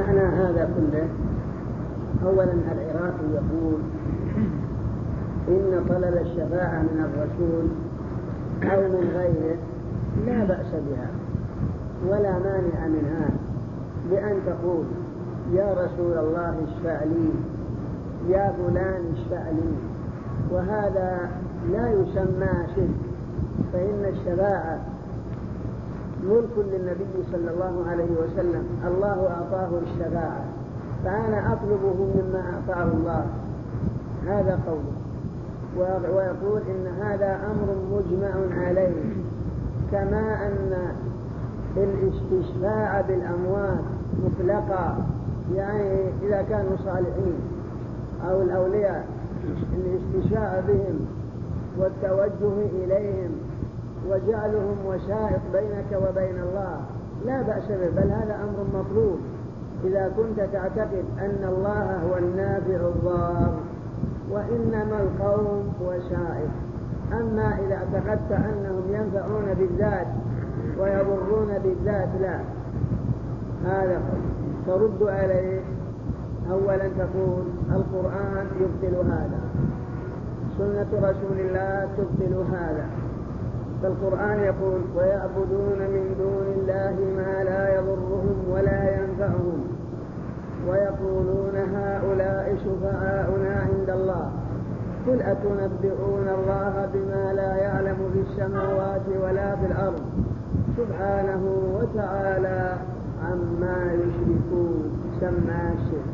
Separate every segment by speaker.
Speaker 1: معنى هذا كله. أولا العراقي يقول إن طلب الشفاعة من الرسول أو من غيره لا بأس بها ولا مانع منها، بأن تقول يا رسول الله اشفع لي، يا فلان اشفع لي، وهذا لا يسمى شرك، فإن الشفاعة ملك للنبي صلى الله عليه وسلم، الله أعطاه الشفاعة فأنا أطلبه مما أعطاه الله، هذا قوله. ويقول إن هذا أمر مجمع عليه، كما أن الاستشفاع بالأموات مطلقا، يعني إذا كانوا صالحين أو الأولياء الاستشفاع بهم والتوجه إليهم وجعلهم وسائط بينك وبين الله لا بأس به، بل هذا أمر مطلوب إذا كنت تعتقد أن الله هو النافع الضار وإنما القوم وسائط. أما إذا اعتقدت أنهم ينفعون بالذات ويضرون بالذات لا، هذا ترد عليه. أولا تقول القرآن يبطل هذا، سنة رسول الله تبطل هذا، فالقرآن يقول ويعبدون من دون الله ما لا يضرهم ولا ينفعهم ويقولون هؤلاء شفعاؤنا عند الله، قل أتنبئون الله بما لا يعلم في السماوات ولا في الأرض سبحانه وتعالى عما يشركون، سماه الشرك.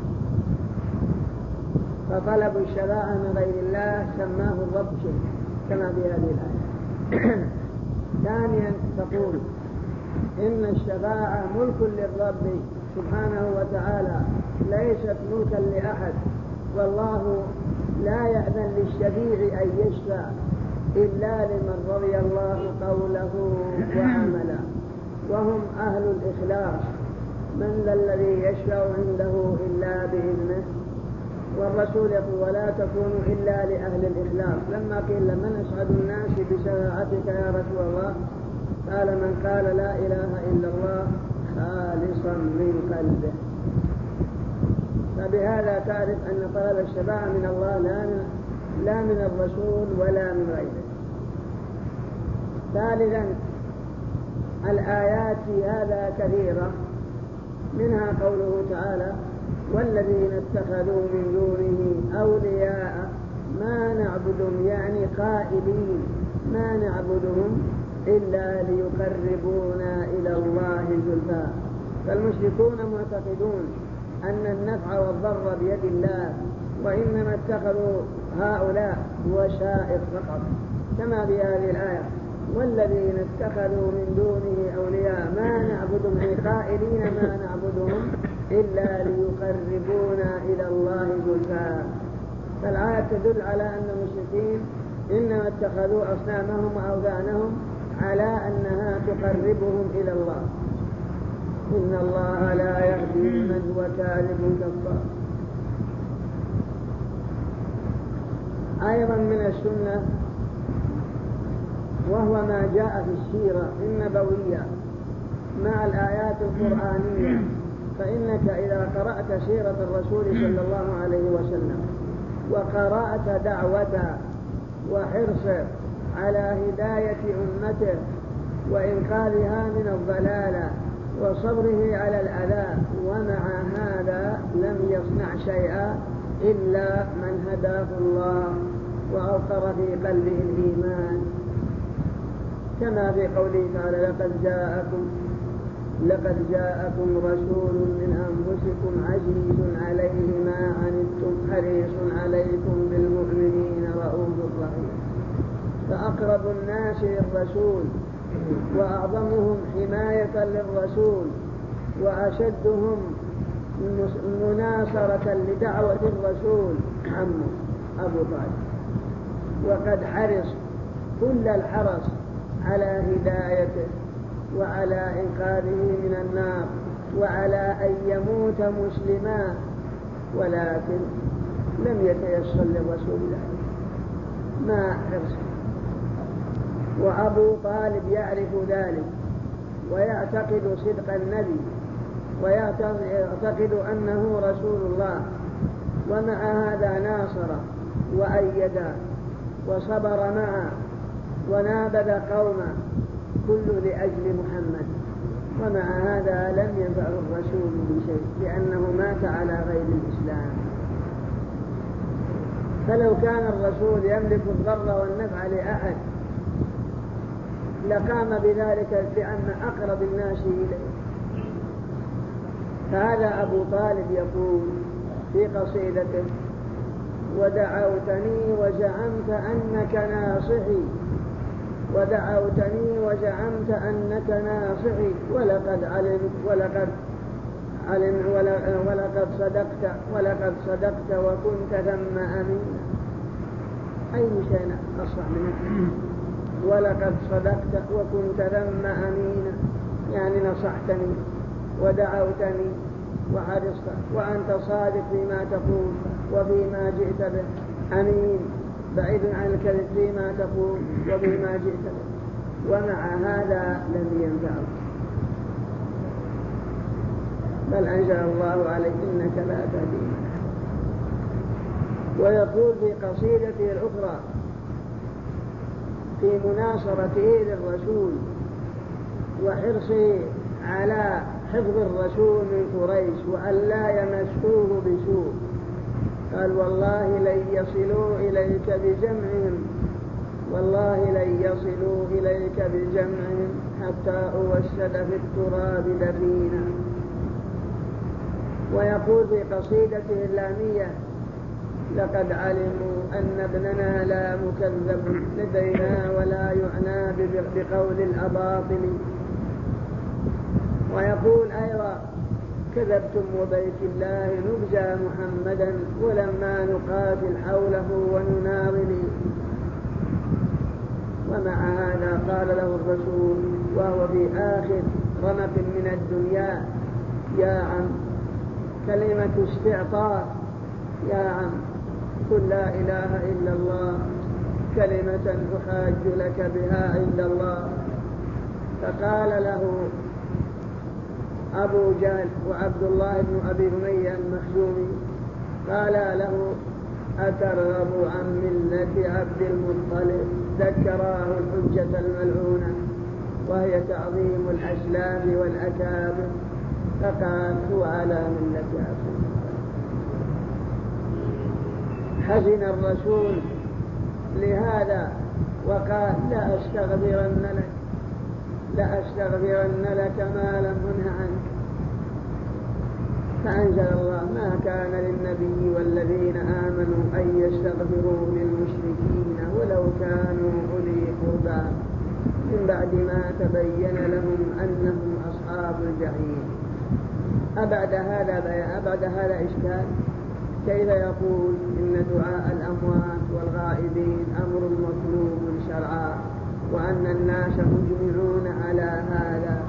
Speaker 1: فطلب الشفاعة من غير الله سماه الرب شرك كما في هذه الآية. ثانيا تقول إن الشفاعة ملك للرب سبحانه وتعالى ليست ملكا لأحد، والله لا يأذن للشفيع أن يشفع إلا لمن رضي الله قوله وعمله، وهم أهل الإخلاص، من ذا الذي يشفع عنده إلا بإذنه. والرسول يقول ولا تكونوا إلا لأهل الإخلاص، لما قيل من أسعد الناس بشفاعتك يا رسول الله قال من قال لا إله إلا الله خالصا من قلبه. فبهذا تعرف أن طلب الشفاعة من الله لا من الرسول ولا من غيره. ثالثا الآيات في هذا كثيرة، منها قوله تعالى والذين اتخذوا من دونه أولياء ما نعبدهم، يعني قائلين ما نعبدهم إلا ليقربونا إلى الله زلفى. فالمشركون معتقدون أن النفع والضر بيد الله، وإنما اتخذوا هؤلاء وسائط فقط، كما في هذه الآية والذين اتخذوا من دونه أولياء ما نعبدهم، يعني قائلين ما نعبدهم إلا ليقربونا إلى الله زلفى. فالآية تدل على أن المشركين إنما اتخذوا أصنامهم وأوثانهم على أنها تقربهم إلى الله. إن الله لا يهدي من هو كاذب كفار. أيضا من السنة وهو ما جاء في السيرة النبوية مع الآيات القرآنية، فإنك إذا قرأت سيرة الرسول صلى الله عليه وسلم وقرأت دعوته وحرصه على هداية أمته وإنقاذها من الضلالة وصبره على الأذى، ومع هذا لم يصنع شيئا إلا من هداه الله وأوقر في قلبه الإيمان، كما في قوله تعالى لقد جاءكم رسول من أنفسكم عزيز عليه ما عنتم حريص عليكم بالمؤمنين رؤوف رحيم. فأقرب الناس للرسول وأعظمهم حماية للرسول وأشدهم مناصرة لدعوة الرسول عمه أبو طالب، وقد حرص كل الحرص على هدايته وعلى إنقاذه من النار وعلى أن يموت مسلما، ولكن لم يتيسر للرسول ذلك، ما حرص. وأبو طالب يعرف ذلك ويعتقد صدق النبي ويعتقد أنه رسول الله، ومع هذا ناصر وأيد وصبر معه ونابذ قومه كل لأجل محمد، ومع هذا لم ينفعه الرسول بشيء لأنه مات على غير الإسلام. فلو كان الرسول يملك الضر والنفع لأحد لقام بذلك لأن أقرب الناس إليه. فهذا أبو طالب يقول في قصيدته: ودعوتني وزعمت أنك ناصحي، ودعوتني وزعمت أنك ناصحي، ولقد صدقت وكنت ثم أمينا. أي شيء أصح منه؟ ولقد صدقت وكنت ثم أمينا، يعني نصحتني ودعوتني وحرصت، وأنت صادق فيما تقول وفيما جئت به، أمين بعيد عن الكذب فيما تقول وفيما جئت به، ومع هذا لم ينفعه، بل أنزل الله عليه: إنك لا تهدي من أحببت. ويقول في قصيدته الأخرى في مناصرته للرسول وحرصه على حفظ الرسول من قريش وأن لا يمسوه بسوء، قال: والله لن يصلوا إليك بجمعهم، والله لن يصلوا إليك بجمعهم حتى أوسد في التراب دفينا. ويقول في قصيدته اللامية: لقد علموا أن ابننا لا مكذب لدينا ولا يعنى بقول الأباطل. ويقول أيضا: كذبتم وبيت الله نبجى محمدا ولما نقاتل حوله ونناضل. ومع هذا قال له الرسول وهو في آخر رمق من الدنيا: يا عم، كلمة استعطاء، يا عم قل لا إله إلا الله كلمة أحاج لك بها عند الله. فقال له أبو جهل وعبد الله بن أبي أمية المخزومي، قال له: أترغب عن ملة عبد المطلب؟ ذكراه الحجة الملعونة وهي تعظيم الأسلاف والأكابر، فقال: هو على ملة عبد المطلب. حزن الرسول لهذا وقال: لأستغفرن لك ما لم أنه عنك. فأنزل الله: ما كان للنبي والذين آمنوا أن يستغفروا للمشركين ولو كانوا أولي قربى من بعد ما تبين لهم أنهم أصحاب الجحيم. أبعد هذا إشكال؟ كيف يقول إن دعاء الأموات والغائبين أمر مطلوب شرعا وأن الناس مجمعون على هذا،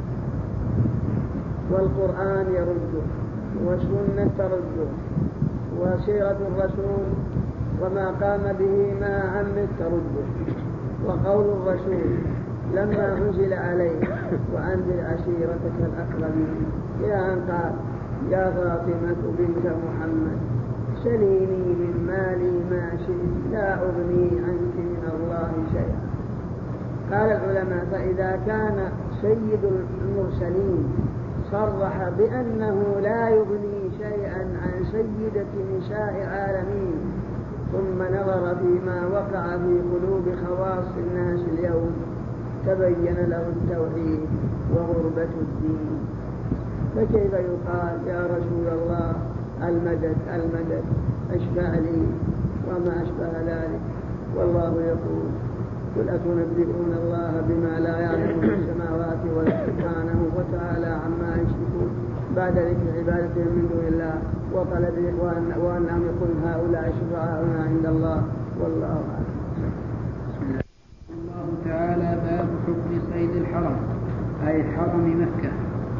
Speaker 1: والقرآن يرده والسنة ترده وسيرة الرسول وما قام به مع عمه ترده، وقول الرسول لما أنزل عليه: وأنذر عشيرتك الأقربين، إلى أن قال: يا فاطمة بنت محمد سليني من مالي ما شئت لا أغني عنك من الله شيئا. قال العلماء: فإذا كان سيد المرسلين صرح بأنه لا يغني شيئا عن سيدة نساء العالمين، ثم نظر فيما وقع في قلوب خواص الناس اليوم، تبين له التوحيد وغربة الدين، فكيف يقال: يا رسول الله المدد المدد، اشفع لي وما أشبه ذلك؟ والله يقول: قل أتنبئون الله بما لا يعلم في السماوات سبحانه وتعالى عما يشركون، بعد ذكر عبادتهم من دون الله وطلب وأنهم يقولون هؤلاء شفعاؤنا عند الله، والله أعلم.
Speaker 2: الله تعالى: باب حكم صيد الحرم، أي حرم مكة.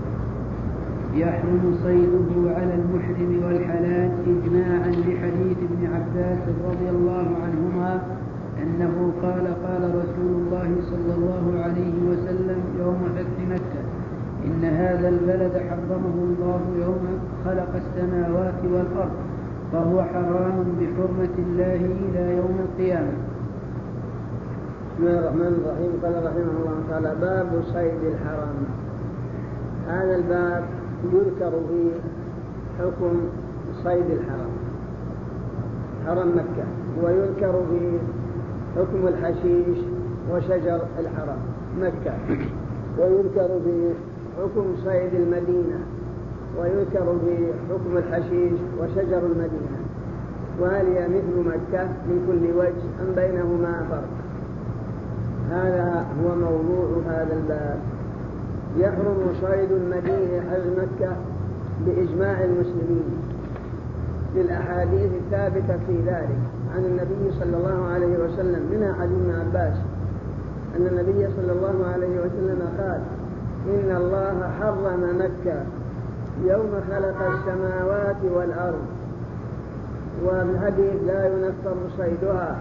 Speaker 2: يحرم صيده على المحرم والحلال إجماعا لحديث ابن عباس رضي الله عنهما أنه قال: قال رسول الله صلى الله عليه وسلم يوم فتح مكة: إن هذا البلد حرمه الله يوم خلق السماوات والأرض فهو حرام بحرمة الله إلى يوم القيامة.
Speaker 1: بسم الله الرحمن الرحيم. قال رحمه الله تعالى: باب صيد الحرام. هذا الباب يذكر فيه حكم صيد الحرام، حرم مكة، ويذكر فيه حكم الحشيش وشجر الحرام مكة، ويذكر فيه حكم صيد المدينة، ويذكر فيه حكم الحشيش وشجر المدينة، وهل هي مثل مكة من كل وجه أم بينهما فرق؟ هذا هو موضوع هذا الباب. يحرم صيد المدينة حج مكة بإجماع المسلمين للأحاديث الثابتة في ذلك عن النبي صلى الله عليه وسلم، منها حديث ابن عباس أن النبي صلى الله عليه وسلم قال: إن الله حرم مكة يوم خلق السماوات والأرض، والحديث لا ينفر صيدها.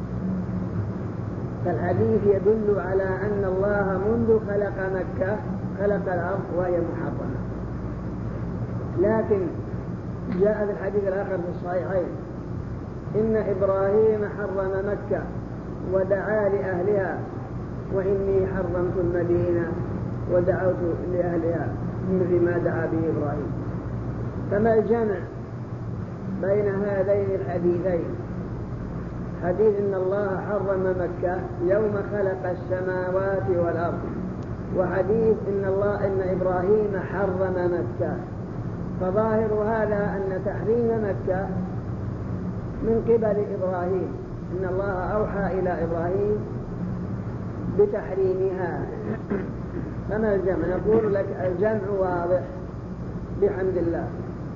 Speaker 1: فالحديث يدل على أن الله منذ خلق مكة خلق الأرض وهي محرمة. لكن جاء في الحديث الآخر في الصحيحين: إن إبراهيم حرم مكة ودعا لأهلها وإني حرمت المدينة ودعوت لأهلها مثل ما دعا به إبراهيم. فما الجمع بين هذين الحديثين؟ حديث إن الله حرم مكة يوم خلق السماوات والأرض، وحديث إن إبراهيم حرم مكة. فظاهر هذا أن تحريم مكة من قبل إبراهيم، إن الله أوحى إلى إبراهيم بتحريمها. فما الجمع؟ نقول لك الجمع واضح بحمد الله.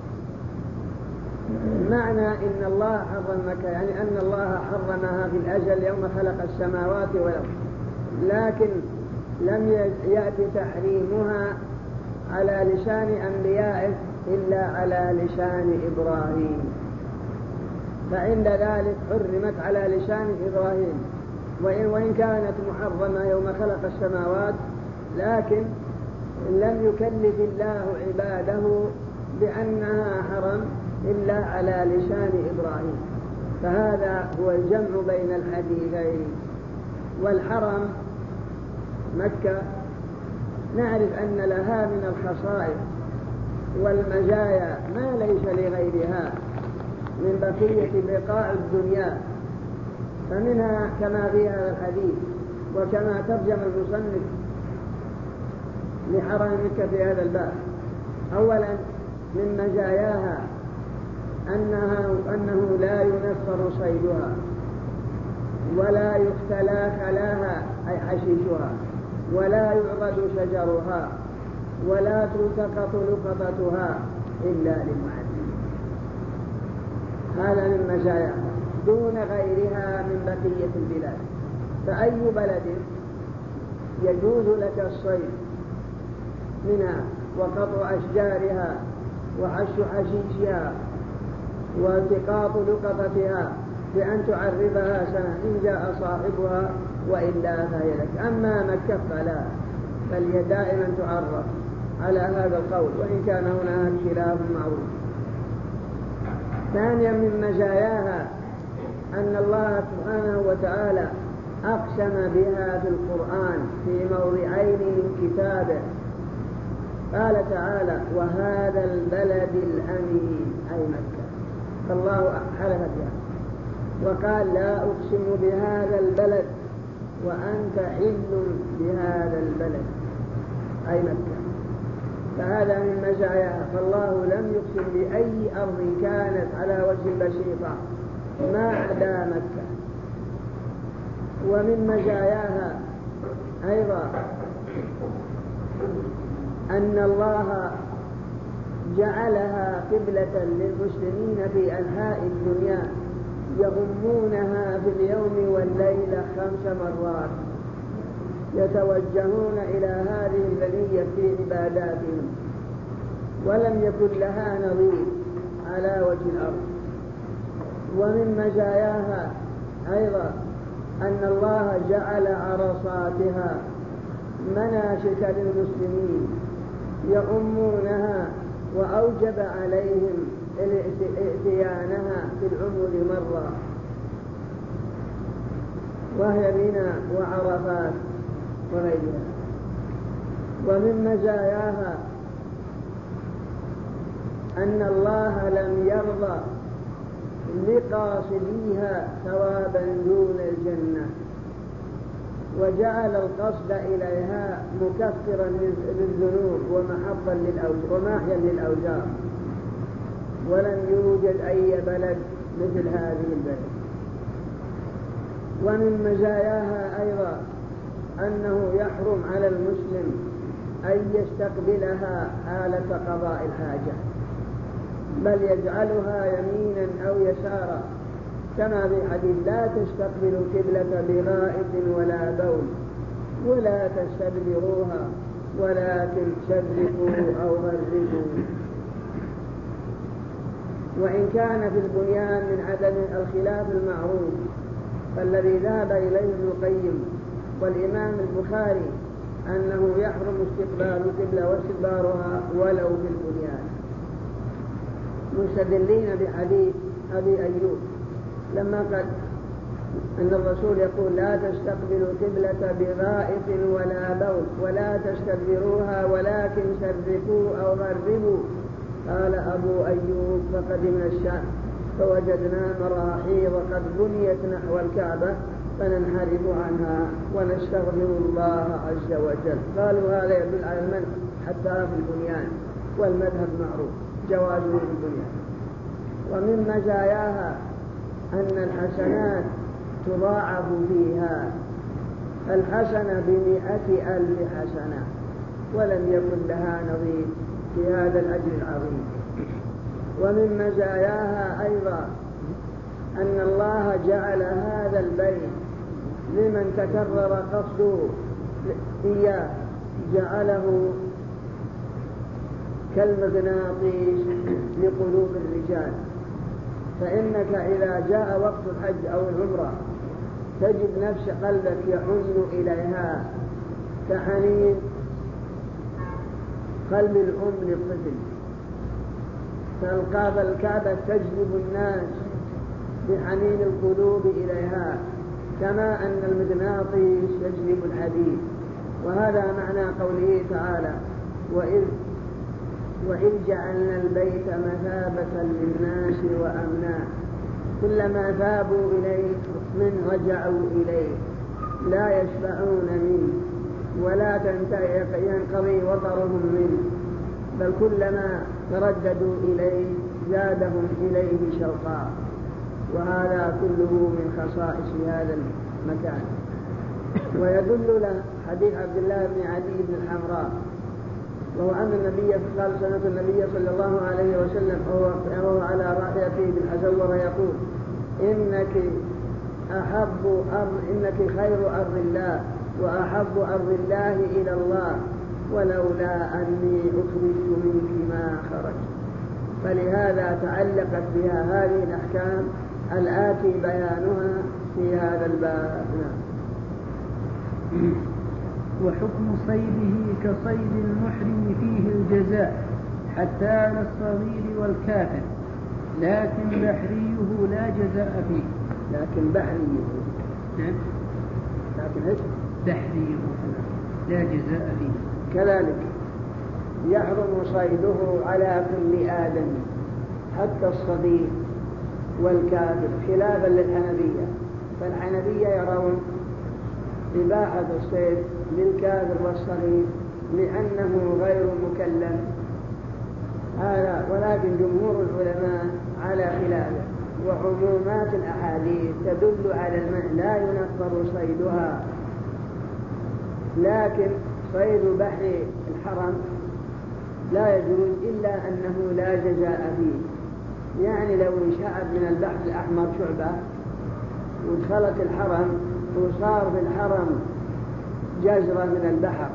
Speaker 1: معنى إن الله حرم مكة يعني أن الله حرمها في الأجل يوم خلق السماوات والأرض، لكن لم يأتي تحريمها على لسان أنبيائه إلا على لسان إبراهيم، فعند ذلك حرمت على لسان إبراهيم، وإن كانت محرمة يوم خلق السماوات، لكن لم يكلف الله عباده بأنها حرم إلا على لسان إبراهيم. فهذا هو الجمع بين الحديثين. والحرم مكة نعرف أن لها من الخصائص والمزايا ما ليس لغيرها من بقية بقاع الدنيا، فمنها كما في هذا الحديث وكما ترجم المصنف لحرم مكة في هذا الباب: أولا من مزاياها أنه لا ينفر صيدها ولا يختلى خلاها أي حشيشها، ولا يعرض شجرها، ولا تلتقط لقطتها إلا للمعلم. هذا من مزاياها دون غيرها من بقية البلاد. فأي بلد يجوز لك الصيد منها وقطع أشجارها وحش حشيشها والتقاط لقطتها بأن تعرضها سنة إن جاء صاحبها، وإلا فهي لك. أما مكة فلا، بل هي دائما تعرض على هذا القول، وإن كان هناك خلاف معروف. ثانيا من مزاياها أن الله سبحانه وتعالى أقسم بها في القرآن في موضعين من كتابه. قال تعالى: وهذا البلد الأمين أي مكة، فالله حلف بها، وقال: لا أقسم بهذا البلد وأنت حل بهذا البلد أي مكة. فهذا من مزاياها، فالله لم يقسم بأي أرض كانت على وجه البسيطة ما عدا مكة. ومن مزاياها أيضا أن الله جعلها قبلة للمسلمين في أنحاء الدنيا يغمونها في اليوم والليلة 5 مرات، يتوجهون إلى هذه البنية في عباداتهم، ولم يكن لها نظير على وجه الأرض. ومن مزاياها أيضا أن الله جعل عرصاتها مناسك للمسلمين يؤمونها وأوجب عليهم اتيانها في العمر مرة، وهي منى وعرفات وغيرها. ومن مزاياها أن الله لم يرضى لقاصديها ثوابا دون الجنة، وجعل القصد إليها مكفرا للذنوب وماحيا للأوزار، ولم يوجد أي بلد مثل هذه البلد. ومن مزاياها أيضا أنه يحرم على المسلم أن يستقبلها حالة قضاء الحاجة، بل يجعلها يمينا أو يسارا، كما في حديث: لا تستقبلوا القبلة بغائط ولا بول ولا تستدبروها ولكن شرقوا أو غربوا. وإن كان في البنيان من عدم الخلاف المعروف فالذي ذهب إليه ابن القيم والإمام البخاري أنه يحرم استقبال القبلة واستدبارها ولو في البنيان، مستدلين بحديث أبي أيوب لما قال أن الرسول يقول: لا تستقبلوا القبلة بغائط ولا بول ولا تستدبروها ولكن شرقوا أو غربوا. قال أبو أيوب: فقدمنا الشام فوجدنا مراحيض قد بنيت نحو الكعبة فننحرف عنها ونستغفر الله عز وجل. قالوا: هذا يدل على المنع حتى في البنيان، والمذهب معروف جوازه في البنيان. ومن مزاياها أن الحسنات تضاعف فيها، الحسنة ب100,000 حسنة، ولم يكن لها نظير في هذا الأجر العظيم. ومن مزاياها أيضا أن الله جعل هذا البيت لمن تكرر قصده إياه جعله كالمغناطيس لقلوب الرجال، فإنك إذا جاء وقت الحج أو العمرة تجد نفس قلبك يحن إليها كحنين قلب الأم للطفل، فالكعبة تجذب الناس بحنين القلوب إليها كما أن المغناطيس يجذب الحديد. وهذا معنى قوله تعالى: وإذ جعلنا البيت مثابة للناس وأمنا، كلما ذابوا إليه من رجعوا إليه لا يشبعون منه ولا ينقضي وطرهم منه، بل كلما ترددوا إليه زادهم إليه شوقا. وهذا كله من خصائص هذا المكان. ويدل له حديث عبد الله بن عدي بن الحمراء، وهو أن النبي قال: سنة النبي صلى الله عليه وسلم وهو على راحلته بالحزورة يقول: إنك خير أرض الله وأحب أرض الله إلى الله، ولولا أني أخرجت منك ما خرجت. فلهذا تعلقت بها هذه الأحكام الآتي بيانها في هذا الباب.
Speaker 2: وحكم صيده كصيد المحرم فيه الجزاء حتى على الصغير والكافر، لكن بحريه لا جزاء فيه.
Speaker 1: لكن بحريه
Speaker 2: بحريه لا جزاء فيه.
Speaker 1: كذلك يحرم صيده على كل آدم حتى الصغير والكافر، خلافا للحنفية، فالحنفية يرون إباحة الصيد للكافر والصغير لأنه غير مكلف هذا، ولكن جمهور العلماء على خلافه. وعمومات الأحاديث تدل على المنع، لا ينفر صيدها، لكن صيد بحر الحرم لا يجوز إلا أنه لا جزاء فيه. يعني لو انشأت من البحر الأحمر شعبة ودخلت الحرم وصار في الحرم جزرة من البحر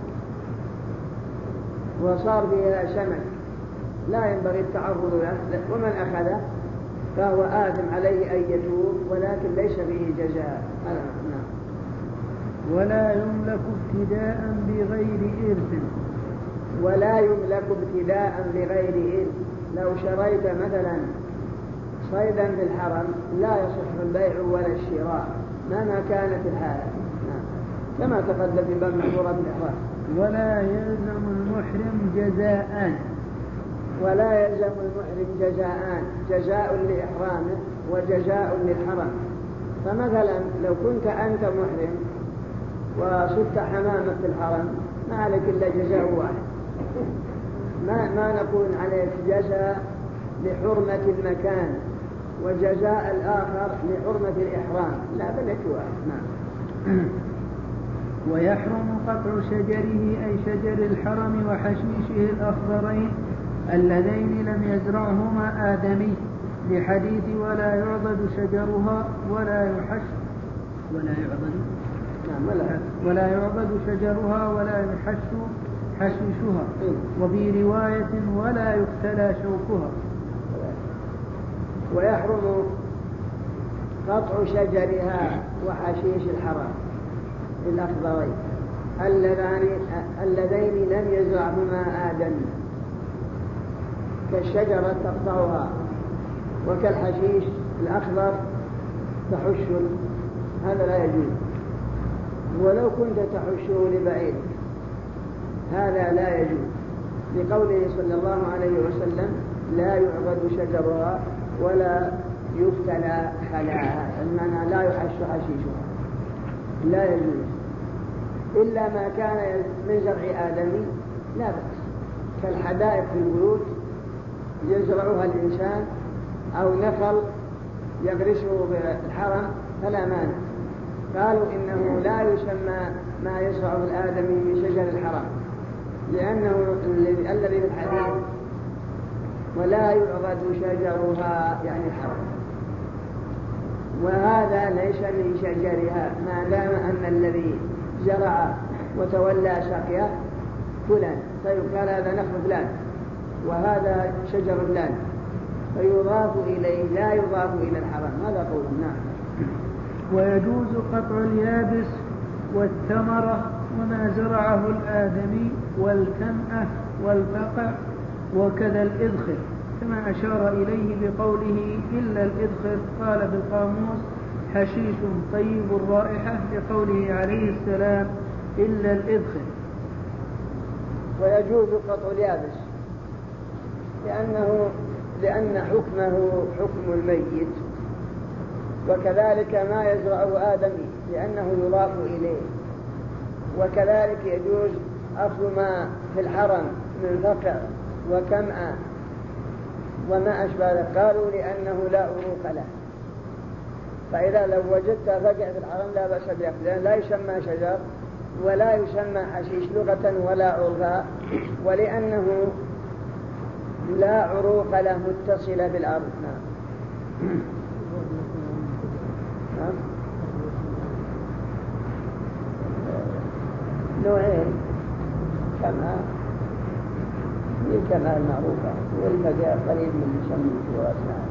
Speaker 1: وصار فيها سمك لا ينبغي التعرض له، ومن أخذه فهو آثم عليه أن يتوب، ولكن ليس فيه جزاء.
Speaker 2: ولا يملك ابتداء بغير إرث،
Speaker 1: ولا يملك ابتداء بغير إذن. لو شريت مثلا صيدا في الحرم لا يصح البيع ولا الشراء مهما كانت الحالة، كما تقدم في باب محظورات الإحرام.
Speaker 2: ولا يلزم المحرم جزاءان.
Speaker 1: ولا يلزم المحرم جزاءان، جزاء لإحرامه وجزاء للحرم. فمثلا لو كنت أنت محرم وصدت حمامك في الحرم ما عليك إلا جزاء واحد، ما نقول عليك جزاء لحرمة المكان وجزاء الآخر لحرمة الإحرام، لا بل واحد.
Speaker 2: ويحرم قطع شجره أي شجر الحرم وحشيشه الأخضرين اللذين لم يزرعهما آدمي، لحديث ولا يعضد شجرها ولا يعضد شجرها ولا يحش حشيشها، وفي رواية ولا يقتلى شوكها.
Speaker 1: ويحرم قطع شجرها وحشيش الحرم الأخضرين اللذين لم يزرعهما آدم، كالشجرة تقطعها وكالحشيش الأخضر تحشه، هذا لا يجوز. ولو كنت تحشه لبعيد هذا لا يجوز، لقوله صلى الله عليه وسلم لا يعبد شجرها ولا يفتلى حلاها، المعنى لا يحش حشيشها، لا يجوز إلا ما كان من زرع آدمي لا بأس، كالحدائق في البيوت يزرعها الإنسان أو نخل يغرسه بالحرم فلا مانع. قالوا إنه لا يسمى ما يزرعه الآدمي من شجر الحرم، لأنه الذي في الحديث ولا يعضد شجرها يعني الحرم، وهذا ليس من شجرها ما دام أن الذي زرع وتولى سقيه فلان، فيقال هذا نخل فلان وهذا شجر فلان، فيضاف إليه لا يضاف إلى الحرم. هذا قول. نعم.
Speaker 2: ويجوز قطع اليابس والثمرة وما زرعه الآدمي والكمأة والبقع وكذا الإذخر، كما أشار إليه بقوله إلا الإذخر، قال بالقاموس حشيش طيب الرائحة، لقوله عليه السلام إلا الإذخر.
Speaker 1: ويجوز قطع اليابس لأن حكمه حكم الميت، وكذلك ما يزرعه آدمي لأنه يضاف إليه، وكذلك يجوز أخذ ما في الحرم من فقع وكمأة وما أشبه ذلك، قالوا لأنه لا عروق له، فإذا لو وجدت فقع في الحرم لا بأس بأخذه، لا يسمى شجر ولا يسمى حشيش لغة ولا عرفا، ولأنه لا عروق له متصلة بالأرض. نوعين، كما المعروفة والبقاء قريب من يسمى في رأسنا.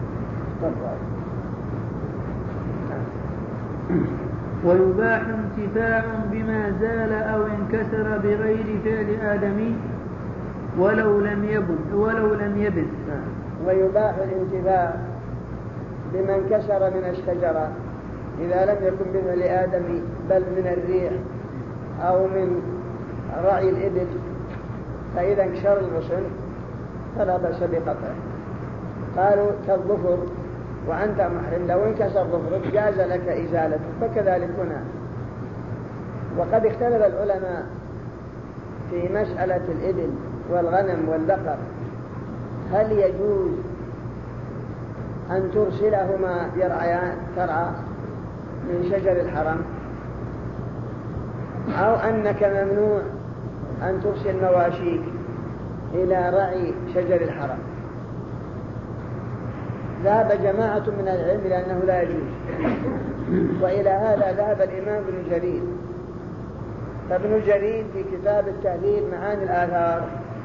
Speaker 2: ويباح انتفاع بما زال أو انكسر بغير فعل آدمي ولو لم يبن.
Speaker 1: ويباح الانتفاع بما انكسر من الشجرة إذا لم يكن بفعل آدمي بل من الريح أو من رعي الإبل، فإذا انكسر الغصن فلا بأس بقطعه. قالوا كالظفر وأنت محرم لو انكسر ظفرك جاز لك إزالته، فكذلك هنا. وقد اختلف العلماء في مسألة الإبل والغنم والبقر، هل يجوز أن ترسلهما ترعى من شجر الحرم، أو أنك ممنوع أن ترسل مواشيك إلى رعي شجر الحرم؟ ذهب جماعة من العلم لأنه لا يجوز، وإلى هذا ذهب الإمام ابن جرير. فابن جرير في كتاب التهذيب معاني الآثار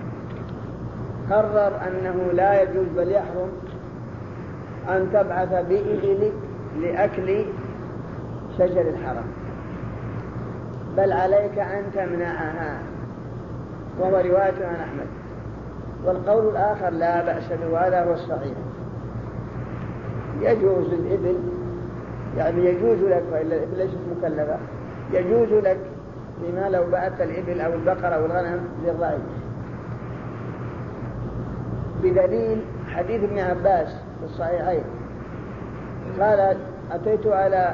Speaker 1: قرر أنه لا يجوز بل يحرم أن تبعث بإبلك لأكل شجر الحرم، بل عليك أن تمنعها وهو رواية عن أحمد. والقول الآخر لا بأس به، وهذا هو الصحيح. يجوز الإبل، يعني يجوز لك، وإلا الإبل ليست مكلفة، يجوز لك لما لو بعت الإبل أو البقرة أو الغنم للرعي، بدليل حديث ابن عباس في الصحيحين قال: أتيت على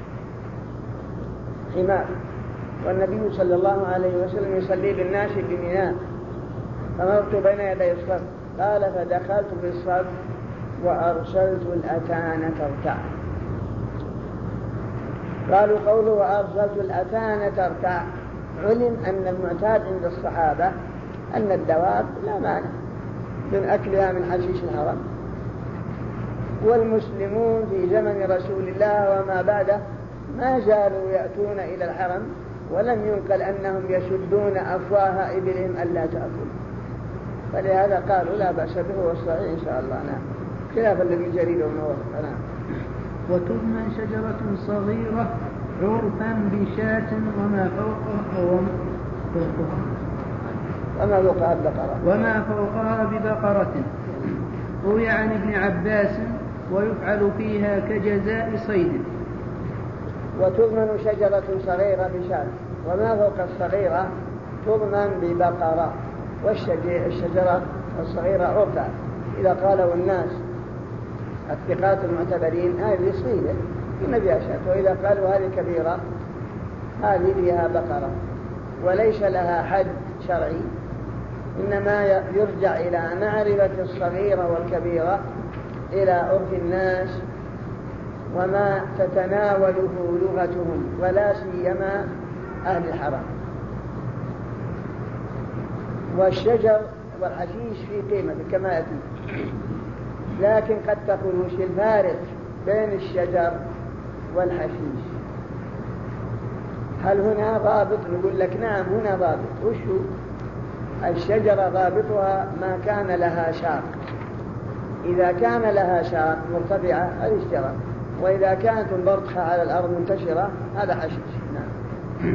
Speaker 1: حمار والنبي صلى الله عليه وسلم يصلي بالناس بميناء، فمرت بين يدي الصف، قال: فدخلت في الصف وأرسلت الأتان ترتع. قالوا: قوله وأرسلت الأتان ترتع، علم أن المعتاد عند الصحابة أن الدواب لا مانع من أكلها من حشيش الحرم، والمسلمون في زمن رسول الله وما بعده ما زالوا يأتون إلى الحرم، ولم ينقل أنهم يشدون أفواه إبلهم ألا تأكل، فلهذا قالوا لا بأس به والصحيح إن شاء الله. نعم، خلاف الذي جريده ونوضح. نعم.
Speaker 2: وتضمن شجرة صغيرة عرفا بشاة وما فوقها ببقرة. روي عن ابن عباس: ويفعل فيها كجزاء صيد.
Speaker 1: وتضمن شجرة صغيرة بشاة، وما فوق الصغيرة تضمن ببقرة. والشجرة الصغيرة عرفا، إذا قالوا الناس الثقات المعتبرين هذه صيدة النبي شاة، وإذا قالوا هذه كبيرة هذه فيها بقرة، وليس لها حد شرعي، إنما يرجع إلى معرفة الصغيرة والكبيرة إلى عرف الناس وما تتناوله لغتهم، ولا سيما أهل الحرم. والشجر والحشيش في قيمة كما يأتي، لكن قد تقول وش الفارق بين الشجر والحشيش؟ هل هنا ضابط؟ نقول لك نعم هنا ضابط. وش هو؟ الشجرة ضابطها ما كان لها شاق، إذا كان لها شاق مرتفعة هذه شجرة، وإذا كانت برطخة على الأرض منتشرة هذا حشيش. نعم.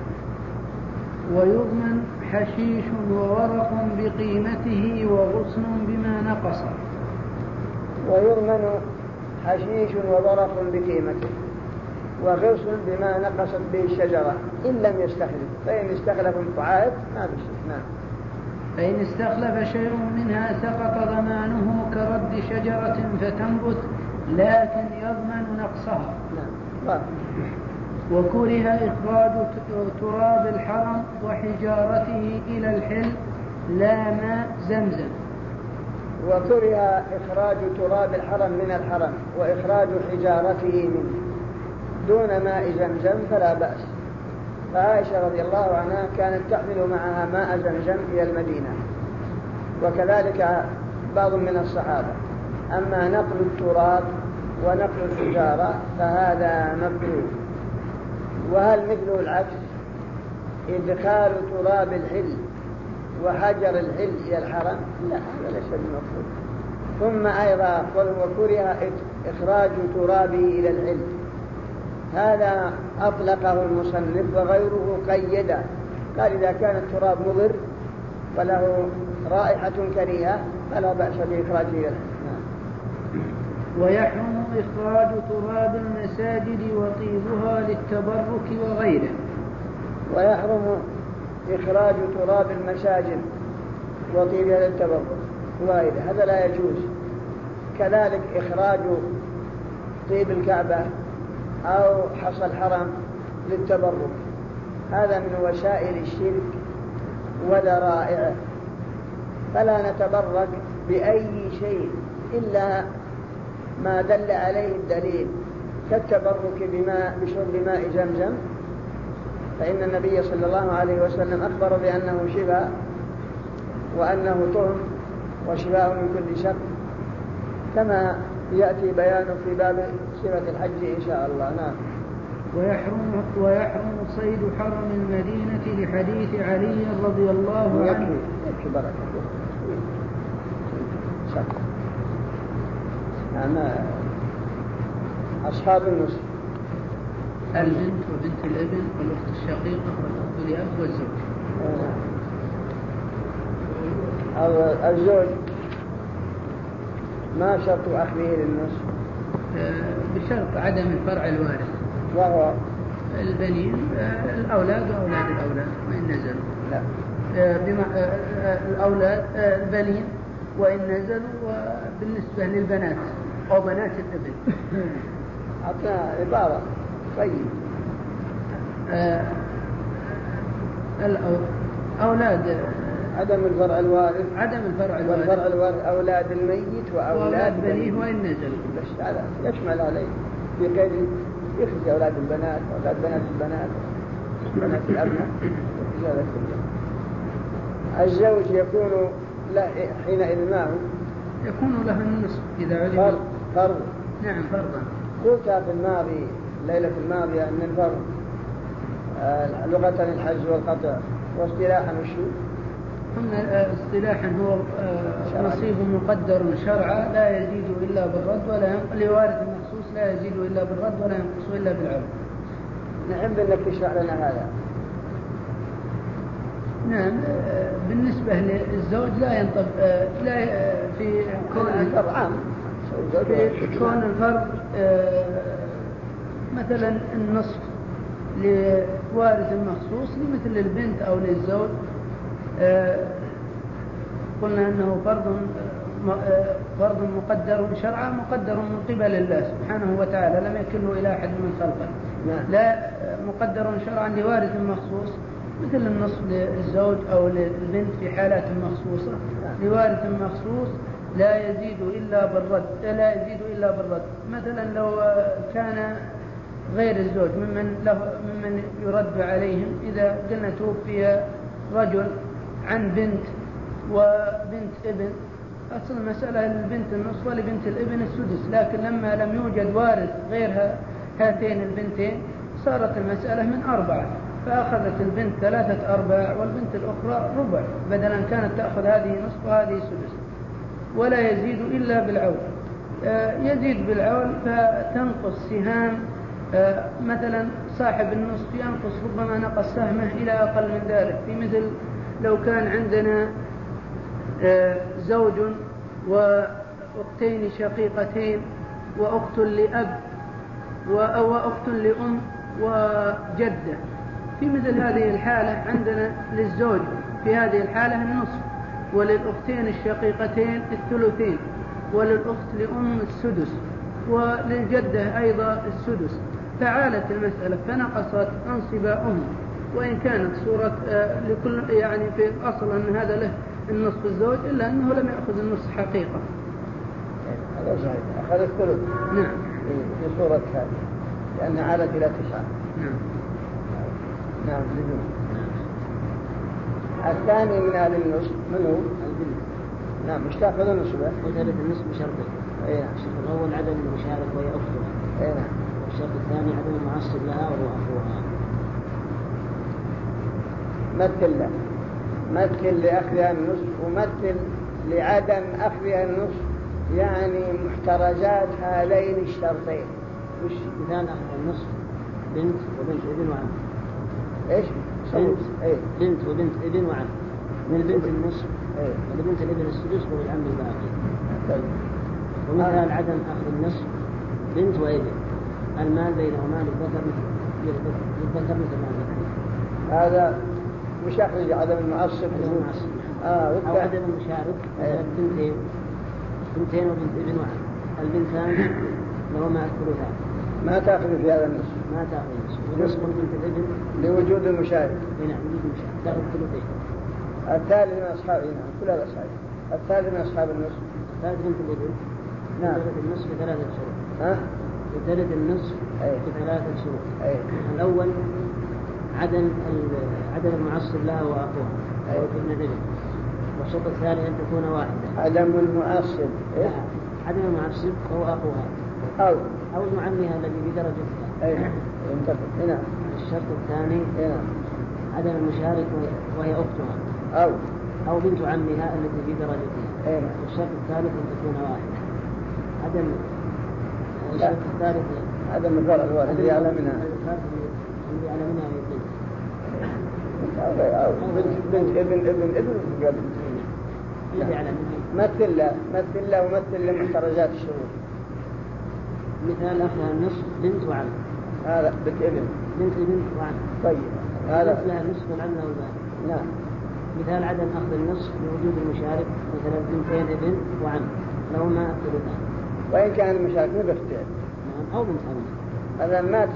Speaker 2: ويضمن حشيش وورق بقيمته وغصن بما نقص.
Speaker 1: ويضمن حشيش وورق بقيمته وغصن بما نقصت به الشجرة إن لم يستخلف، فإن استخلف القعاد ما بشيء. نعم.
Speaker 2: فإن استخلف شيء منها سقط ضمانه كرد شجرة فتنبت، لكن يضمن نقصها.
Speaker 1: نعم.
Speaker 2: وكره إخراج تراب الحرم وحجارته إلى الحل لا ماء زمزم.
Speaker 1: وكره إخراج تراب الحرم من الحرم وإخراج حجارته منه دون ماء زمزم فلا بأس. فعائشة رضي الله عنها كانت تحمل معها ماء زمزم إلى المدينة، وكذلك بعض من الصحابة. أما نقل التراب ونقل الحجارة فهذا مكروه. وهل مثله العكس؟ إدخال تراب الحل وحجر الحل إلى الحرم؟ لا، هذا ليس بمكروه. ثم أيضا وكره إخراج ترابه إلى الحل، هذا أطلقه المصنف وغيره قيده، قال إذا كان التراب مضر وله رائحة كريهة فلا بأس بإخراجه إلى الحل.
Speaker 2: ويحرم إخراج تراب المساجد وطيبها للتبرك وغيره.
Speaker 1: ويحرم إخراج تراب المساجد وطيبها للتبرك وغيره، هذا لا يجوز. كذلك إخراج طيب الكعبة أو حصى الحرم للتبرك، هذا من وسائل الشرك وذرائعه، فلا نتبرك بأي شيء إلا ما دل عليه الدليل، كالتبرك بشرب ماء زمزم، فإن النبي صلى الله عليه وسلم أخبر بأنه شفاء وأنه طهر وشفاء من كل شر، كما يأتي بيانه في باب صفة الحج إن شاء الله. نعم.
Speaker 2: ويحرم صيد حرم المدينة لحديث علي رضي الله عنه.
Speaker 1: يكفي بركة. نعم. أصحاب النصف
Speaker 2: البنت وبنت الابن والأخت الشقيقة والأخت لأب والزوج.
Speaker 1: الزوج ما شرط أخذه للنصف؟
Speaker 2: بشرط عدم الفرع الوارث،
Speaker 1: وهو
Speaker 2: البنين الأولاد وأولاد الأولاد وإن نزلوا.
Speaker 1: لا
Speaker 2: الأولاد البنين وإن نزلوا. وبالنسبة للبنات أو بنات الابن
Speaker 1: أعطنا عبارة طيب.
Speaker 2: الأولاد
Speaker 1: عدم الفرع الوارث، والفرع الوارث أولاد الميت وأولاد
Speaker 2: بنيه وإن نزلوا.
Speaker 1: يشمل عليه في قيد يخرج أولاد البنات وأولاد بنات البنات بنات الأبناء. الزوج يكون حينئذ معه
Speaker 2: يكون له النصف إذا علم
Speaker 1: فرض.
Speaker 2: نعم فرضا.
Speaker 1: قلت في الماضي الليلة الماضية أن الفرض لغة الحج والقطع، واصطلاحا وشو؟
Speaker 2: قلنا اصطلاحا هو نصيب مقدر شرعا لا يزيد إلا بالرد ولا لوارث مخصوص لا يزيد إلا بالرد ولا ينقص إلا بالعوض.
Speaker 1: نحب أنك تشرح لنا هذا.
Speaker 2: نعم. بالنسبة للزوج لا ينطبق لا في كون الفرض مثلا النصف لوارث مخصوص لمثل البنت أو للزوج. قلنا أنه فرض مقدر شرعا مقدر من قبل الله سبحانه وتعالى لم يكله إلى أحد من خلقه. لا مقدر شرعا لوارث مخصوص مثل النصف للزوج أو للبنت في حالات مخصوصة. لوارث مخصوص لا يزيد إلا بالرد. مثلا لو كان غير الزوج ممن يرد عليهم إذا قلنا توفي رجل عن بنت وبنت ابن، أصل المسألة للبنت النصف ولبنت الابن السدس، لكن لما لم يوجد وارث غير هاتين البنتين صارت المسألة من 4، فأخذت البنت 3/4 والبنت الأخرى ربع، بدلا كانت تأخذ هذه نصف وهذه سدس. ولا يزيد إلا بالعول. يزيد بالعول فتنقص سهام. مثلا صاحب النصف ينقص ربما نقص سهمه إلى أقل من ذلك، في مثل لو كان عندنا زوج وأختين شقيقتين وأخت لأب وأخت لأم وجدة، في مثل هذه الحالة عندنا للزوج في هذه الحالة النصف، وللأختين الشقيقتين الثلثين، وللأخت لأم السدس، وللجدة أيضا السدس. فعالت المسألة فنقصت أنصب وإن كانت صورة لكل يعني في الأصل أن هذا له النصف الزوج إلا أنه لم يأخذ النصف حقيقة.
Speaker 1: هذا صحيح، أخذ الثلث.
Speaker 2: نعم.
Speaker 1: في صورة هذه لأن عالت إلى 9. نعم. الثاني من أهل النصف من هو؟
Speaker 3: البنت.
Speaker 1: نعم مش تأخذ النصف.
Speaker 3: وثالث النصف بشرطين. الشرط الأول عدم المشارك وهي أختها.
Speaker 1: نعم.
Speaker 3: والشرط الثاني عدم المعصب لها وهو أخوها.
Speaker 1: مثل لأخذها النصف ومثل لعدم أخذها النصف، يعني محترزات هذين الشرطين.
Speaker 3: وش مثال أخذ النصف؟ بنت وبنت ابن وعم.
Speaker 1: إيش؟
Speaker 3: بنت وبنت ابن وعم. من البنت النصف ولبنت الابن السدس وللعم الباقي. ومثال عدم أخذ النصف بنت وابن، المال بينهما للذكر مثل ما ذكر.
Speaker 1: هذا مش أخذ عدم المعصب.
Speaker 3: أو عدم المشارك. بنتين وبنت ابن وعم، البنتان لهما الثلثان.
Speaker 1: ما تأخذ في هذا النصف.
Speaker 3: ما تأخذ النصف. ونصف بنت الابن
Speaker 1: لوجود المشارك.
Speaker 3: نعم وجود المشارك تأخذ الثلثين.
Speaker 1: الثالث من أصحاب كل هذا صحيح. الثالث من أصحاب النصف.
Speaker 3: الثالث بنت الابن.
Speaker 1: نعم.
Speaker 3: ثالث النصف ب3 شروط. ثالث النصف ب3 شروط. الأول عدم المعصب لها وأخوها ابن الابن. والشرط الثاني أن تكون واحدة.
Speaker 1: عدم المعصب.
Speaker 3: عدم المعصب هو أخوها أو ابن عمها الذي بدرجتها.
Speaker 1: هنا.
Speaker 3: الشرط الثاني عدم المشارك وهي أختها أو بنت عمها التي بدرجتها. الشرط الثالث أن تكون واحدة. الشرط الثالث
Speaker 1: عدم الفرع الوارث اللي يعلم منها. بنت ابن مثل له ومثل لمحترزات الشروط.
Speaker 3: مثال أخذها النصف بنت وعم.
Speaker 1: هذا بنت ابن.
Speaker 3: بنت ابن وعم.
Speaker 1: طيب
Speaker 3: هذا لها النصف والعم له الباقي.
Speaker 1: نعم.
Speaker 3: مثال عدم أخذ النصف لوجود المشارك مثلا بنتين ابن وعم لهما الثلثان.
Speaker 1: وإن كان المشارك مو باختيار.
Speaker 3: نعم أو بنت عم.
Speaker 1: هذا ما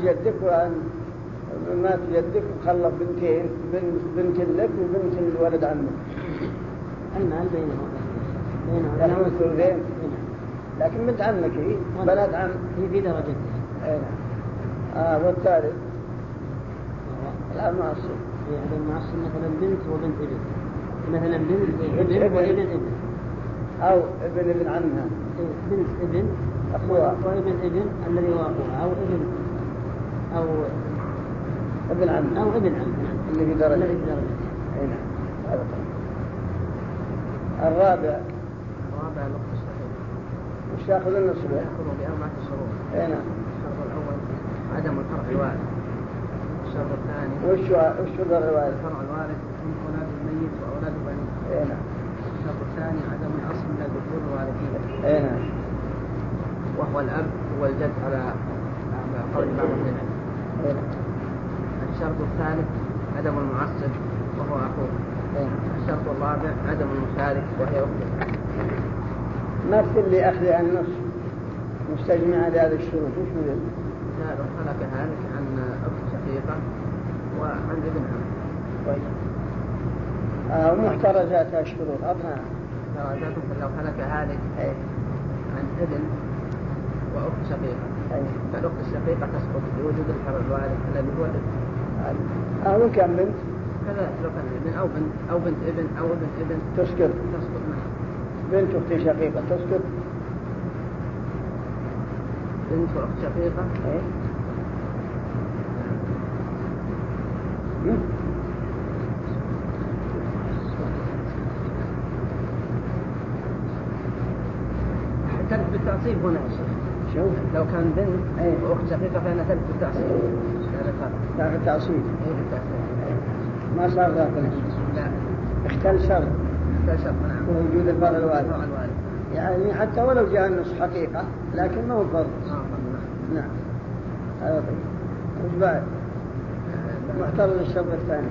Speaker 1: تجدك وخلف بنتين بنت لك وبنت الولد عمك.
Speaker 3: المال بينهم.
Speaker 1: لهم الثلثين. لكن بنت عمك هي بنات عم
Speaker 3: هي في درجتها.
Speaker 1: والثالث لا معصب.
Speaker 3: هذا المعصب مثلا بنت وبنت ابن. مثلا بنت ابن وابن ابن.
Speaker 1: أو ابن عمها.
Speaker 3: بنت ابن
Speaker 1: أخوها.
Speaker 3: وابن ابن الذي هو أخوها أو ابن أو
Speaker 1: ابن عم
Speaker 3: أو ابن عم
Speaker 1: اللي في درجة. نعم. هذا الرابع
Speaker 3: الأخت الشقيقة.
Speaker 1: وش يأخذ النصف؟
Speaker 3: يأخذه بأربعة شروط.
Speaker 1: نعم.
Speaker 3: الشرط الأول عدم الفرع الوارث. الشرط الثاني
Speaker 1: وش فرع الوارث؟
Speaker 3: الفرع الوارث هم أولاد الميت وأولاد بنيه.
Speaker 1: نعم.
Speaker 3: الشرط الثاني عدم الأصل من الذكور الوارثين.
Speaker 1: نعم.
Speaker 3: وهو الأب والجد على قول بعض العلماء. الشرط الثالث عدم المعصب وهو أخوه. الشرط الرابع عدم المشارك وهي أخته.
Speaker 1: مثل لأخذ النصف مستجمع على هذه الشروط وش نقول؟
Speaker 3: مثال خلق هالك عن أخت شقيقة وعن ابن عم.
Speaker 1: طيب. ومحترزاتها الشروط أطنع.
Speaker 3: محترزاتهم لو خلق هالك عن ابن وأخت شقيقة. فالأخت الشقيقة تسقط بوجود الفرع الوارث الذي هو الابن.
Speaker 1: وإن كان بنت؟
Speaker 3: كذا لو كان ابن أو بنت ابن أو ابن ابن
Speaker 1: تسقط.
Speaker 3: نعم.
Speaker 1: بنت أخت شقيقة تسقط.
Speaker 3: بنت وأخت شقيقة. تلف بالتعصيب هنا يا شيخ.
Speaker 1: شوف
Speaker 3: لو كان بنت وأخت شقيقة فإنها تلف بالتعصيب.
Speaker 1: لا بالتعصيب.
Speaker 3: بالتعصيب.
Speaker 1: ما صار ذاك.
Speaker 3: لا.
Speaker 1: اختل شرط.
Speaker 3: نعم.
Speaker 1: ووجود الفرع الوارث. يعني حتى ولو جاء النصف حقيقة لكن ما هو فرض. نعم. هذا طيب. وش بعد؟ محترز الشرط الثاني.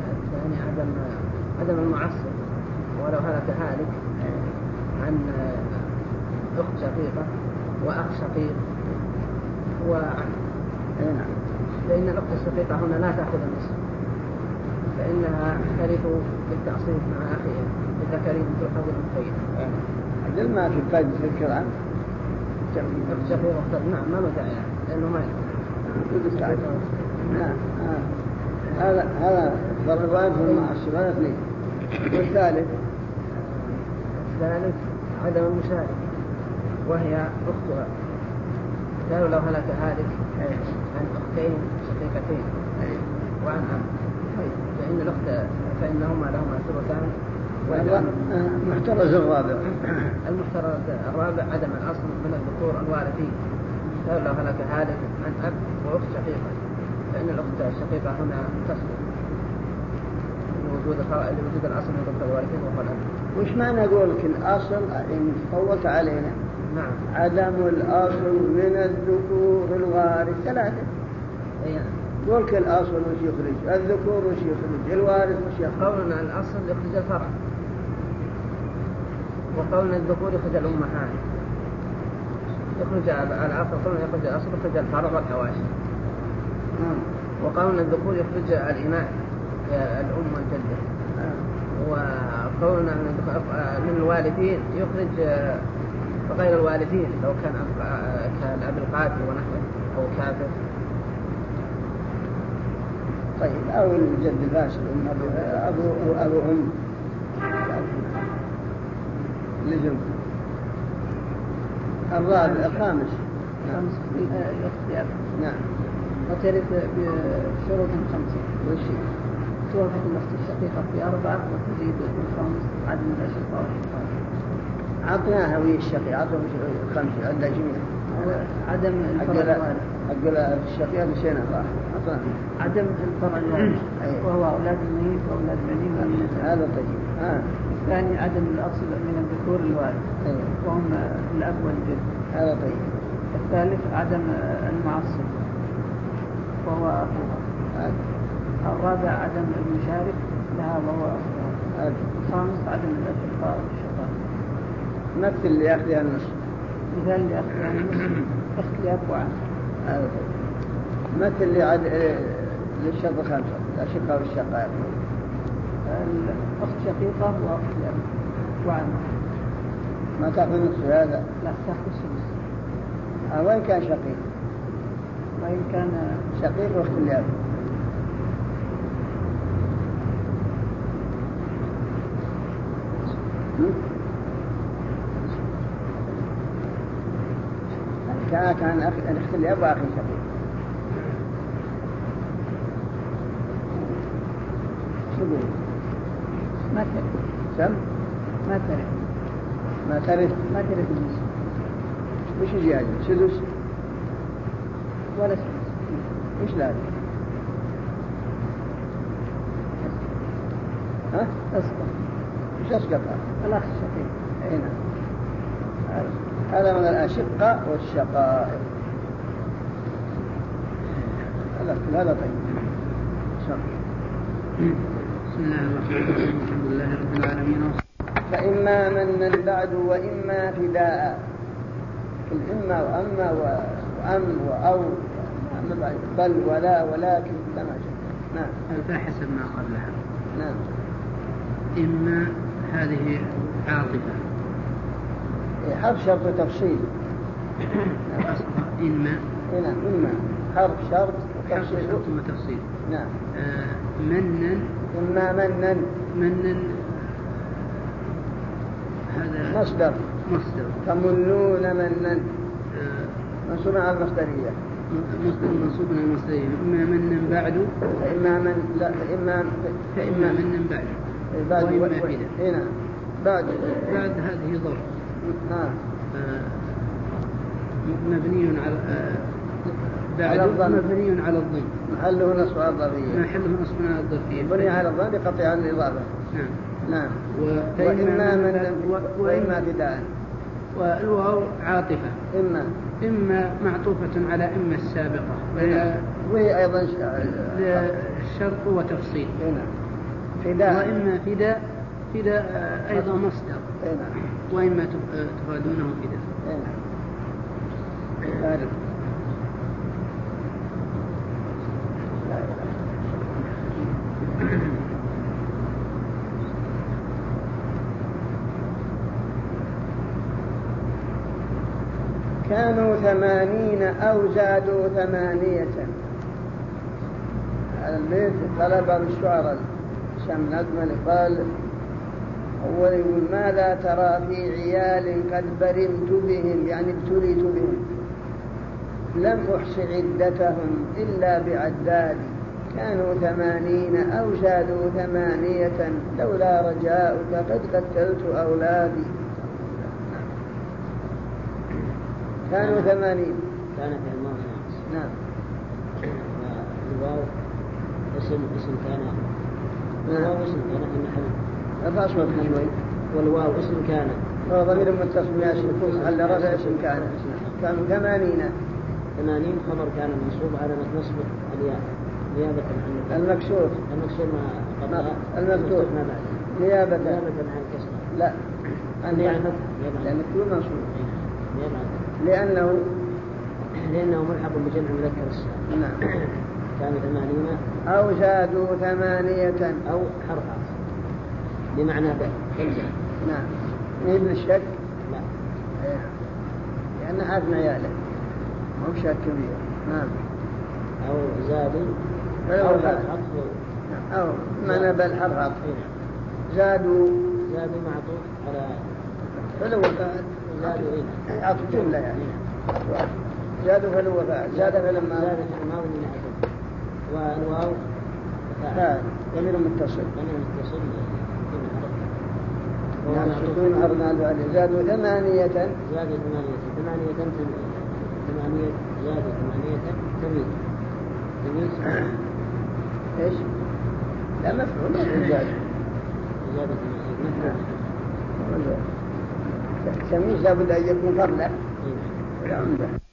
Speaker 3: عدم المعصب ولو هلك هالك عن أخت شقيقة وأخ شقيق وعن.
Speaker 1: نعم.
Speaker 3: لأن الأخت الشقيقة هنا لا تأخذ النصف فإنها ترث بالتعصيب مع أخيها الذكر مثل حظ الأنثيين.
Speaker 1: عدل ما في فائدة الذكر عنه.
Speaker 3: أخت شقيقة نعم ما متعها لأنه ما
Speaker 1: يدري. نعم. هذا ضربات المعصب هذا اثنين. والثالث
Speaker 3: عدم المشارك وهي أختها. قالوا لو هلك هالك عن أختين شقيقتين وعن أم فإن الأخت فإنهما لهما ثلثان.
Speaker 1: محترز الرابع.
Speaker 3: المحترز الرابع عدم الأصل من الذكور الوارثين. قالوا لو هلك هالك عن أب وأخت شقيقة فإن الأخت الشقيقة هنا تسقط لوجود الأصل من الذكور الوارثين وهو الأب.
Speaker 1: وش معنى نقول الأصل إن تفوت علينا؟
Speaker 3: نعم.
Speaker 1: عدم الأصل من الذكور الوارث ثلاثة. قولك الأصل وش يخرج؟ الذكور وش يخرج؟ الوارث وش يخرج؟
Speaker 3: قولنا الأصل يخرج الفرع وقولنا الذكور يخرج الأمهات. يخرج الأصل قولنا يخرج الأصل يخرج الفرع والحواشي. وقولنا الذكور يخرج الإناث الأم والجدة. وقولنا من الوالدين يخرج غير الوالدين لو كان أب القاتل ونحوه أو كافر.
Speaker 1: طيب أو الجد الفاسد أبو أم لزم. الرابع الخامس.
Speaker 2: الاختيار.
Speaker 1: نعم.
Speaker 2: وترث بشروط 5.
Speaker 1: وش
Speaker 2: توافق الأخت الشقيقة في 4 وتزيد بالخامس عدم الأشقاء والحفاظ.
Speaker 1: عطناها وهي الشقيقة عطوا 5 عندها جميع.
Speaker 2: عدم الفرع الوارث.
Speaker 1: أقول الشقيقة نسينا راح عطناها.
Speaker 2: عدم الفرع الوارث وهو أولاد الميت وأولاد البنين.
Speaker 1: هذا طيب.
Speaker 2: الثاني عدم الأصل من الذكور الوارث وهم الأب والجد.
Speaker 1: هذا طيب.
Speaker 2: الثالث عدم المعصب وهو أخوها. الرابع عدم المشارك لها وهو أخوها. الخامس عدم الأشقاء والشقاء.
Speaker 1: مثل لأخذها النصف.
Speaker 2: مثال لأخذها النصف أخت لأب وعم.
Speaker 1: هذا طيب. مثل للشرط خمسة الأشقاء والشقاء.
Speaker 2: الأخت شقيقة وأخت لأب وعم.
Speaker 1: ما تأخذ النصف هذا؟
Speaker 2: لا تأخذ السدس.
Speaker 1: وين كان شقيق؟
Speaker 2: وإن كان
Speaker 1: شقيق واخت لأب. كان أخت لأب وأخي شقيق. شو
Speaker 2: ما ترث.
Speaker 1: سم؟
Speaker 2: ما ترث.
Speaker 1: ما ترث.
Speaker 2: ما ترث النصف.
Speaker 1: وش يجي هذا؟ سدس
Speaker 2: ولا سدس.
Speaker 1: وش لازم؟ ها؟
Speaker 2: أسقط.
Speaker 1: وش أسقط؟
Speaker 2: الأخ الشقيق.
Speaker 1: هنا هذا من الأشقة والشقائق. هذا طيب.
Speaker 2: بسم الله الرحمن الرحيم. الحمد لله رب العالمين.
Speaker 1: فإما منا بعد وإما فداء. إما وأما وأم وأو بل ولا ولكن كما جاء. نعم.
Speaker 2: هذا حسب ما قبلها.
Speaker 1: نعم.
Speaker 2: إما هذه عاطفة.
Speaker 1: حرف شرط تفصيل.
Speaker 2: إما.
Speaker 1: نعم. إما حرف شرط
Speaker 2: وتفصيل.
Speaker 1: نعم.
Speaker 2: منا.
Speaker 1: إما منا.
Speaker 2: منا هذا
Speaker 1: مصدر. تمنون منا. منصوب على المصدرية.
Speaker 2: منصوب على المصدرية. إما منا بعد. فإما منا بعد. وإما فدا.
Speaker 1: هنا بعد
Speaker 2: هذه ظرف. مبني على مبني على الضم.
Speaker 1: محله نصب على الظرفية.
Speaker 2: محله نصب على الظرفية.
Speaker 1: مبني على الضم بقطع عن الإضافة. نعم. وإما فداء.
Speaker 2: والواو عاطفة. إما معطوفة على إما السابقة.
Speaker 1: وهي أيضا
Speaker 2: الشرط وتفصيل.
Speaker 1: فداء.
Speaker 2: وإما فداء أيضا مصدر. وإما تفادونه فداء.
Speaker 1: كانوا 80 أو زادوا 8. هذا البيت طلب الشعراء شم نظم قال أول يقول ماذا ترى في عيال قد برمت بهم يعني ابتليت بهم لم أحص عدتهم إلا بعداد كانوا 80 أو زادوا 8 لولا رجاؤك قد قتلت أولادي. كانوا 80.
Speaker 3: كان في الماضي.
Speaker 1: نعم.
Speaker 3: والواو اسم كان. الواو اسم كان في محل.
Speaker 1: أصوات شوي.
Speaker 3: والواو اسم كان.
Speaker 1: ضمير متصل يكون على رفع اسم كان. كانوا 80.
Speaker 3: 80 خبر كان منصوب على نصب الياء نيابة عن
Speaker 1: المكسور
Speaker 3: ما قبلها
Speaker 1: المفتوح
Speaker 3: ما بعد
Speaker 1: نيابة
Speaker 3: عن الكسر.
Speaker 1: لا
Speaker 3: لأنه
Speaker 1: منصوب لأنه
Speaker 3: ملحق بجمع مذكر السالم.
Speaker 1: نعم.
Speaker 3: كانوا 80
Speaker 1: أو زادوا 8
Speaker 3: أو حرف بمعنى خمسة.
Speaker 1: نعم. ابن الشك
Speaker 3: لا
Speaker 1: لأن حاكم عياله مو بشك كبير. نعم.
Speaker 3: أو زادوا
Speaker 1: أو حرف أو معنى بل حرف زادوا
Speaker 3: معطوف على
Speaker 1: فلو فعل
Speaker 3: زادوا
Speaker 1: عطف جملة يعني زادوا فلو فعل زاد فلما
Speaker 3: زاد في الماضي من عطف والواو
Speaker 1: فعل ضمير متصل سكون أرنا الفعل زادوا 8
Speaker 3: زادوا 8 تمييز
Speaker 1: ايش؟ لا مفعول زاد
Speaker 3: زيادة مثل
Speaker 1: تمييز لابد أن يكون فرلا.
Speaker 3: نعم.